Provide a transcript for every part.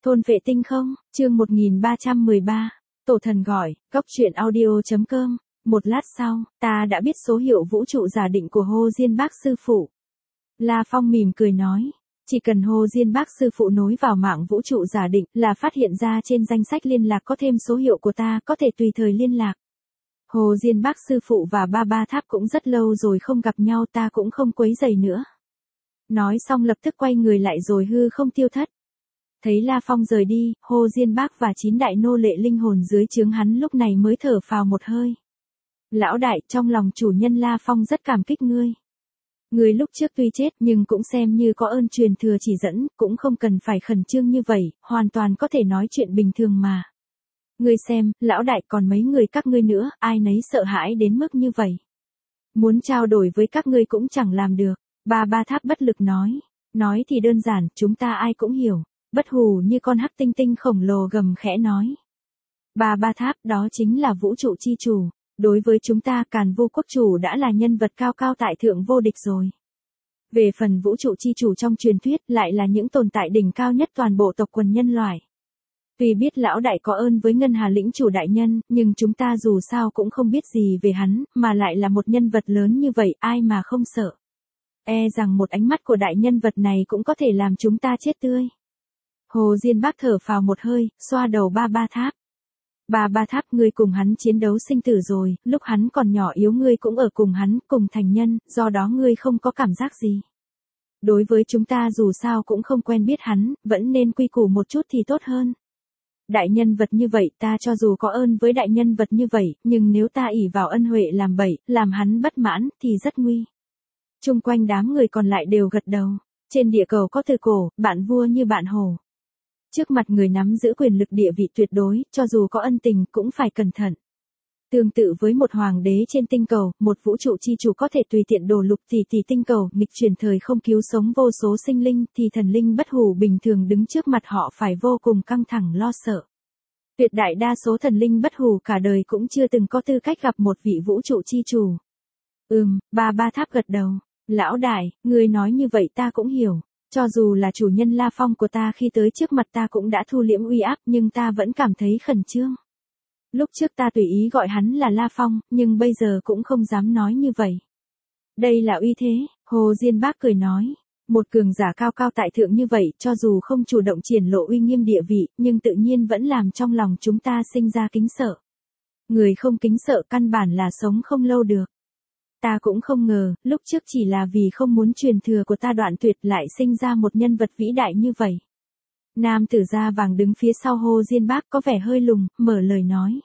Thôn vệ tinh không, chương 1313, Tổ thần gọi, góc truyện audio.com. Một lát sau, ta đã biết số hiệu vũ trụ giả định của Hồ Diên Bác sư phụ. La Phong mỉm cười nói, chỉ cần Hồ Diên Bác sư phụ nối vào mạng vũ trụ giả định là phát hiện ra trên danh sách liên lạc có thêm số hiệu của ta, có thể tùy thời liên lạc. Hồ Diên Bác sư phụ và Ba Tháp cũng rất lâu rồi không gặp nhau, ta cũng không quấy rầy nữa. Nói xong lập tức quay người lại rồi hư không tiêu thất. Thấy La Phong rời đi, Hồ Diên Bác và 9 đại nô lệ linh hồn dưới trướng hắn lúc này mới thở phào một hơi. Lão đại, trong lòng chủ nhân La Phong rất cảm kích ngươi. Ngươi lúc trước tuy chết nhưng cũng xem như có ơn truyền thừa chỉ dẫn, cũng không cần phải khẩn trương như vậy, hoàn toàn có thể nói chuyện bình thường mà. Ngươi xem, lão đại còn mấy người các ngươi nữa, ai nấy sợ hãi đến mức như vậy. Muốn trao đổi với các ngươi cũng chẳng làm được. Ba Tháp bất lực nói thì đơn giản, chúng ta ai cũng hiểu. Bất hù như con hắc tinh tinh khổng lồ gầm khẽ nói. Ba Tháp, đó chính là vũ trụ chi chủ. Đối với chúng ta Càn Vô Quốc chủ đã là nhân vật cao cao tại thượng vô địch rồi. Về phần vũ trụ chi chủ trong truyền thuyết lại là những tồn tại đỉnh cao nhất toàn bộ tộc quần nhân loại. Tuy biết lão đại có ơn với Ngân Hà lĩnh chủ đại nhân, nhưng chúng ta dù sao cũng không biết gì về hắn, mà lại là một nhân vật lớn như vậy, ai mà không sợ. E rằng một ánh mắt của đại nhân vật này cũng có thể làm chúng ta chết tươi. Hồ Diên Bác thở phào một hơi, xoa đầu Ba Tháp. Ba Tháp, ngươi cùng hắn chiến đấu sinh tử rồi, lúc hắn còn nhỏ yếu ngươi cũng ở cùng hắn, cùng thành nhân, do đó ngươi không có cảm giác gì. Đối với chúng ta dù sao cũng không quen biết hắn, vẫn nên quy củ một chút thì tốt hơn. Đại nhân vật như vậy, ta cho dù có ơn với đại nhân vật như vậy, nhưng nếu ta ỷ vào ân huệ làm bậy, làm hắn bất mãn, thì rất nguy. Chung quanh đám người còn lại đều gật đầu. Trên địa cầu có từ cổ, bạn vua như bạn hổ. Trước mặt người nắm giữ quyền lực địa vị tuyệt đối, cho dù có ân tình cũng phải cẩn thận. Tương tự với một hoàng đế trên tinh cầu, một vũ trụ chi chủ có thể tùy tiện đổ lục tỷ tinh cầu, nghịch chuyển thời không cứu sống vô số sinh linh, thì thần linh bất hủ bình thường đứng trước mặt họ phải vô cùng căng thẳng lo sợ. Tuyệt đại đa số thần linh bất hủ cả đời cũng chưa từng có tư cách gặp một vị vũ trụ chi chủ. Ba Tháp gật đầu. Lão đại, ngươi nói như vậy ta cũng hiểu. Cho dù là chủ nhân La Phong của ta khi tới trước mặt ta cũng đã thu liễm uy áp, nhưng ta vẫn cảm thấy khẩn trương. Lúc trước ta tùy ý gọi hắn là La Phong, nhưng bây giờ cũng không dám nói như vậy. Đây là uy thế, Hồ Diên Bác cười nói. Một cường giả cao cao tại thượng như vậy, cho dù không chủ động triển lộ uy nghiêm địa vị, nhưng tự nhiên vẫn làm trong lòng chúng ta sinh ra kính sợ. Người không kính sợ căn bản là sống không lâu được. Ta cũng không ngờ, lúc trước chỉ là vì không muốn truyền thừa của ta đoạn tuyệt lại sinh ra một nhân vật vĩ đại như vậy. Nam tử da vàng đứng phía sau Hồ Diên Bác có vẻ hơi lùng, mở lời nói.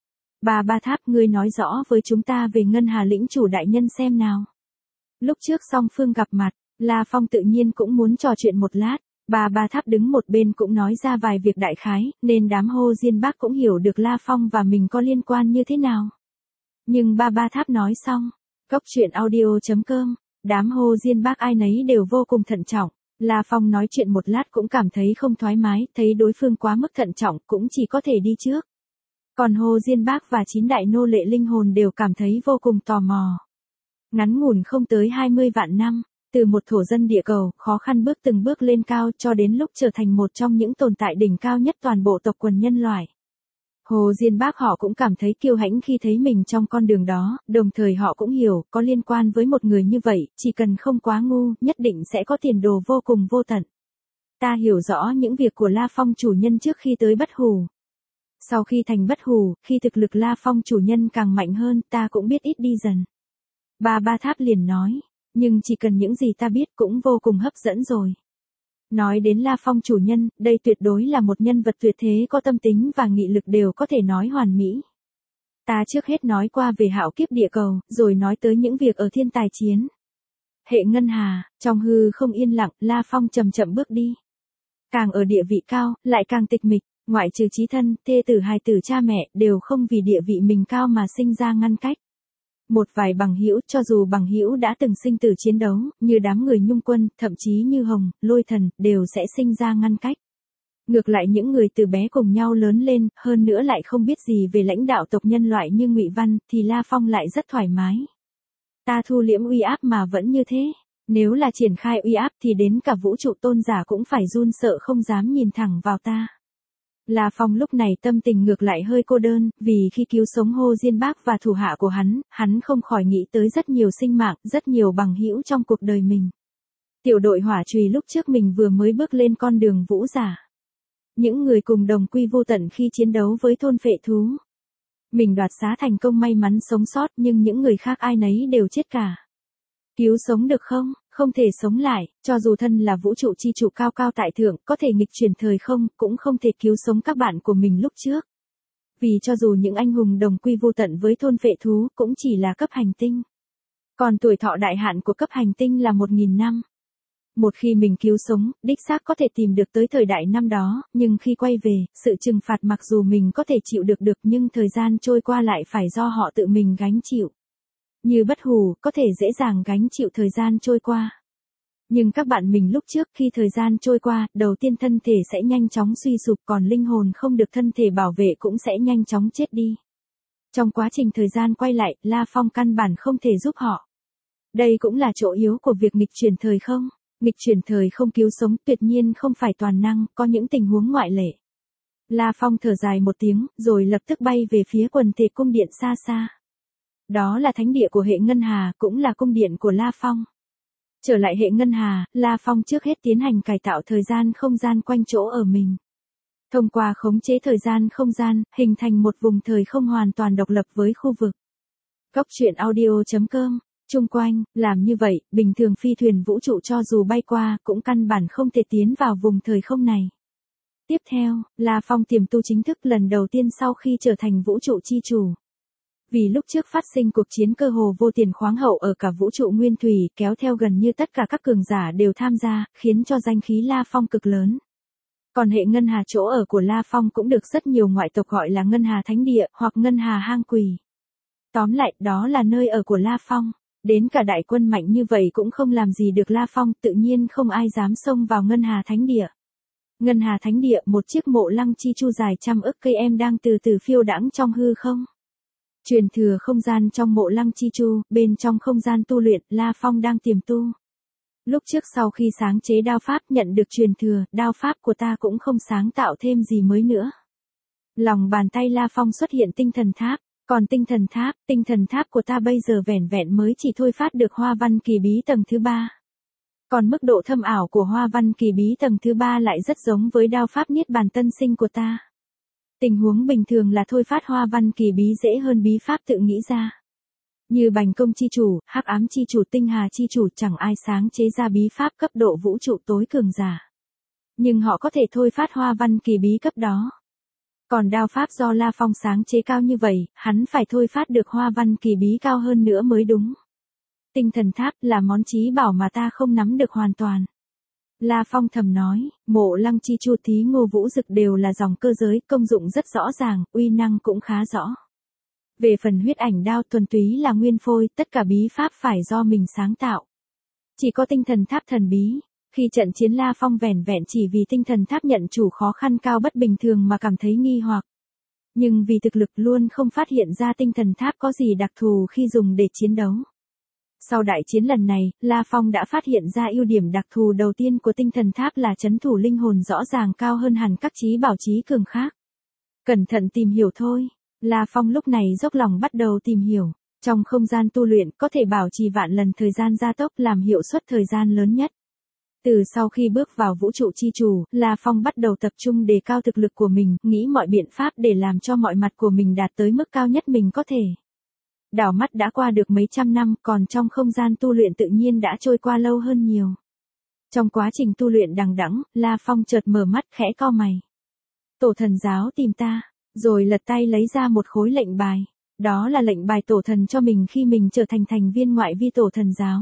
Ba Tháp, ngươi nói rõ với chúng ta về Ngân Hà lĩnh chủ đại nhân xem nào. Lúc trước song phương gặp mặt, La Phong tự nhiên cũng muốn trò chuyện một lát. Ba Tháp đứng một bên cũng nói ra vài việc đại khái, nên đám Hồ Diên Bác cũng hiểu được La Phong và mình có liên quan như thế nào. Nhưng Ba Tháp nói xong. Góc truyện audio.com, đám Hồ Diên Bác ai nấy đều vô cùng thận trọng. La Phong nói chuyện một lát cũng cảm thấy không thoải mái, thấy đối phương quá mức thận trọng cũng chỉ có thể đi trước. Còn Hồ Diên Bác và 9 đại nô lệ linh hồn đều cảm thấy vô cùng tò mò. Ngắn ngủn không tới 20 vạn năm, từ một thổ dân địa cầu, khó khăn bước từng bước lên cao cho đến lúc trở thành một trong những tồn tại đỉnh cao nhất toàn bộ tộc quần nhân loại. Hồ Diên Bác họ cũng cảm thấy kiêu hãnh khi thấy mình trong con đường đó, đồng thời họ cũng hiểu, có liên quan với một người như vậy, chỉ cần không quá ngu, nhất định sẽ có tiền đồ vô cùng vô tận. Ta hiểu rõ những việc của La Phong chủ nhân trước khi tới bất hủ. Sau khi thành bất hủ, khi thực lực La Phong chủ nhân càng mạnh hơn, ta cũng biết ít đi dần. Ba Tháp liền nói, nhưng chỉ cần những gì ta biết cũng vô cùng hấp dẫn rồi. Nói đến La Phong chủ nhân, đây tuyệt đối là một nhân vật tuyệt thế có tâm tính và nghị lực đều có thể nói hoàn mỹ. Ta trước hết nói qua về hạo kiếp địa cầu, rồi nói tới những việc ở thiên tài chiến. Hệ Ngân Hà, trong hư không yên lặng, La Phong chậm chậm bước đi. Càng ở địa vị cao, lại càng tịch mịch, ngoại trừ chí thân, thê tử hài tử cha mẹ, đều không vì địa vị mình cao mà sinh ra ngăn cách. Một vài bằng hữu, cho dù bằng hữu đã từng sinh tử chiến đấu, như đám người Nhung Quân, thậm chí như Hồng, Lôi Thần, đều sẽ sinh ra ngăn cách. Ngược lại những người từ bé cùng nhau lớn lên, hơn nữa lại không biết gì về lãnh đạo tộc nhân loại như Ngụy Văn, thì La Phong lại rất thoải mái. Ta thu liễm uy áp mà vẫn như thế. Nếu là triển khai uy áp thì đến cả vũ trụ tôn giả cũng phải run sợ không dám nhìn thẳng vào ta. La Phong lúc này tâm tình ngược lại hơi cô đơn, vì khi cứu sống Hồ Diên Bác và thủ hạ của hắn không khỏi nghĩ tới rất nhiều sinh mạng, rất nhiều bằng hữu trong cuộc đời mình. Tiểu đội hỏa chùy lúc trước mình vừa mới bước lên con đường vũ giả. Những người cùng đồng quy vô tận khi chiến đấu với thôn phệ thú. Mình đoạt xá thành công may mắn sống sót nhưng những người khác ai nấy đều chết cả. Cứu sống được không? Không thể sống lại, cho dù thân là vũ trụ chi trụ cao cao tại thượng, có thể nghịch chuyển thời không, cũng không thể cứu sống các bạn của mình lúc trước. Vì cho dù những anh hùng đồng quy vô tận với thôn phệ thú cũng chỉ là cấp hành tinh. Còn tuổi thọ đại hạn của cấp hành tinh là 1.000 năm. Một khi mình cứu sống, đích xác có thể tìm được tới thời đại năm đó, nhưng khi quay về, sự trừng phạt mặc dù mình có thể chịu được nhưng thời gian trôi qua lại phải do họ tự mình gánh chịu. Như Bất Hủ, có thể dễ dàng gánh chịu thời gian trôi qua. Nhưng các bạn mình lúc trước khi thời gian trôi qua, đầu tiên thân thể sẽ nhanh chóng suy sụp còn linh hồn không được thân thể bảo vệ cũng sẽ nhanh chóng chết đi. Trong quá trình thời gian quay lại, La Phong căn bản không thể giúp họ. Đây cũng là chỗ yếu của việc nghịch chuyển thời không. Nghịch chuyển thời không cứu sống tuyệt nhiên không phải toàn năng, có những tình huống ngoại lệ. La Phong thở dài một tiếng, rồi lập tức bay về phía quần thể cung điện xa xa. Đó là thánh địa của hệ Ngân Hà, cũng là cung điện của La Phong. Trở lại hệ Ngân Hà, La Phong trước hết tiến hành cải tạo thời gian không gian quanh chỗ ở mình. Thông qua khống chế thời gian không gian, hình thành một vùng thời không hoàn toàn độc lập với khu vực. Góc truyện audio.com. Chung quanh, làm như vậy, bình thường phi thuyền vũ trụ cho dù bay qua, cũng căn bản không thể tiến vào vùng thời không này. Tiếp theo, La Phong tiềm tu chính thức lần đầu tiên sau khi trở thành vũ trụ chi chủ. Vì lúc trước phát sinh cuộc chiến cơ hồ vô tiền khoáng hậu ở cả vũ trụ nguyên thủy, kéo theo gần như tất cả các cường giả đều tham gia, khiến cho danh khí La Phong cực lớn. Còn hệ Ngân Hà chỗ ở của La Phong cũng được rất nhiều ngoại tộc gọi là Ngân Hà Thánh Địa, hoặc Ngân Hà Hang Quỷ. Tóm lại, đó là nơi ở của La Phong. Đến cả đại quân mạnh như vậy cũng không làm gì được La Phong, tự nhiên không ai dám xông vào Ngân Hà Thánh Địa. Ngân Hà Thánh Địa, một chiếc mộ lăng chi chu dài trăm ức cây đang từ từ phiêu đãng trong hư không. Truyền thừa không gian trong mộ lăng chi chu, bên trong không gian tu luyện, La Phong đang tiềm tu. Lúc trước sau khi sáng chế đao pháp nhận được truyền thừa, đao pháp của ta cũng không sáng tạo thêm gì mới nữa. Lòng bàn tay La Phong xuất hiện tinh thần tháp. Còn tinh thần tháp của ta bây giờ vẻn vẹn mới chỉ thôi phát được hoa văn kỳ bí tầng thứ 3. Còn mức độ thâm ảo của hoa văn kỳ bí tầng thứ 3 lại rất giống với đao pháp niết bàn tân sinh của ta. Tình huống bình thường là thôi phát hoa văn kỳ bí dễ hơn bí pháp tự nghĩ ra. Như Bành Công chi chủ, Hắc Ám chi chủ, Tinh Hà chi chủ chẳng ai sáng chế ra bí pháp cấp độ vũ trụ tối cường giả. Nhưng họ có thể thôi phát hoa văn kỳ bí cấp đó. Còn đao pháp do La Phong sáng chế cao như vậy, hắn phải thôi phát được hoa văn kỳ bí cao hơn nữa mới đúng. Tinh thần tháp là món chí bảo mà ta không nắm được hoàn toàn. La Phong thầm nói, mộ lăng chi chu thí Ngô Vũ Dực đều là dòng cơ giới, công dụng rất rõ ràng, uy năng cũng khá rõ. Về phần huyết ảnh đao thuần túy là nguyên phôi, tất cả bí pháp phải do mình sáng tạo. Chỉ có tinh thần tháp thần bí. Khi trận chiến La Phong vẻn vẹn chỉ vì tinh thần tháp nhận chủ khó khăn cao bất bình thường mà cảm thấy nghi hoặc. Nhưng vì thực lực luôn không phát hiện ra tinh thần tháp có gì đặc thù khi dùng để chiến đấu. Sau đại chiến lần này, La Phong đã phát hiện ra ưu điểm đặc thù đầu tiên của tinh thần tháp là trấn thủ linh hồn rõ ràng cao hơn hẳn các chí bảo chí cường khác. Cẩn thận tìm hiểu thôi. La Phong lúc này dốc lòng bắt đầu tìm hiểu. Trong không gian tu luyện có thể bảo trì vạn lần thời gian gia tốc làm hiệu suất thời gian lớn nhất. Từ sau khi bước vào vũ trụ chi chủ, La Phong bắt đầu tập trung đề cao thực lực của mình, nghĩ mọi biện pháp để làm cho mọi mặt của mình đạt tới mức cao nhất mình có thể. Đảo mắt đã qua được mấy trăm năm, còn trong không gian tu luyện tự nhiên đã trôi qua lâu hơn nhiều. Trong quá trình tu luyện đằng đẵng, La Phong chợt mở mắt khẽ cau mày. Tổ thần giáo tìm ta, rồi lật tay lấy ra một khối lệnh bài. Đó là lệnh bài tổ thần cho mình khi mình trở thành thành viên ngoại vi tổ thần giáo.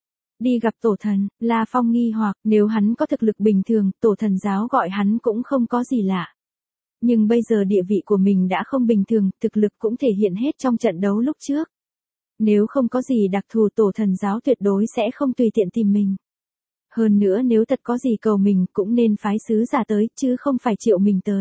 Đi gặp tổ thần, La Phong nghi hoặc, nếu hắn có thực lực bình thường, tổ thần giáo gọi hắn cũng không có gì lạ. Nhưng bây giờ địa vị của mình đã không bình thường, thực lực cũng thể hiện hết trong trận đấu lúc trước. Nếu không có gì đặc thù tổ thần giáo tuyệt đối sẽ không tùy tiện tìm mình. Hơn nữa nếu thật có gì cầu mình cũng nên phái sứ giả tới, chứ không phải triệu mình tới.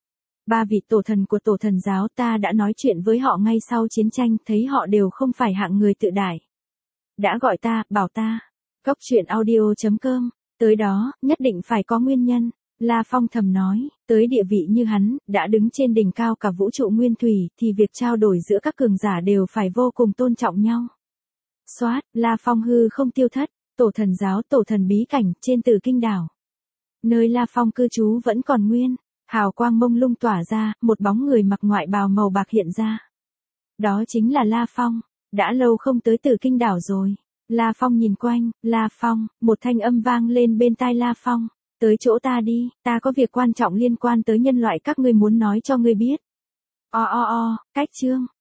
3 vị tổ thần của tổ thần giáo ta đã nói chuyện với họ ngay sau chiến tranh, thấy họ đều không phải hạng người tự đại. Đã gọi ta, bảo ta, Cốc truyện audio.com, tới đó, nhất định phải có nguyên nhân. La Phong thầm nói, tới địa vị như hắn, đã đứng trên đỉnh cao cả vũ trụ nguyên thủy, thì việc trao đổi giữa các cường giả đều phải vô cùng tôn trọng nhau. Soát, La Phong hư không tiêu thất, tổ thần giáo tổ thần bí cảnh trên Tử Kinh đảo. Nơi La Phong cư trú vẫn còn nguyên, hào quang mông lung tỏa ra, một bóng người mặc ngoại bào màu bạc hiện ra. Đó chính là La Phong, đã lâu không tới Tử Kinh đảo rồi. La Phong nhìn quanh, La Phong, một thanh âm vang lên bên tai La Phong. Tới chỗ ta đi, ta có việc quan trọng liên quan tới nhân loại các ngươi muốn nói cho ngươi biết. Cách chương.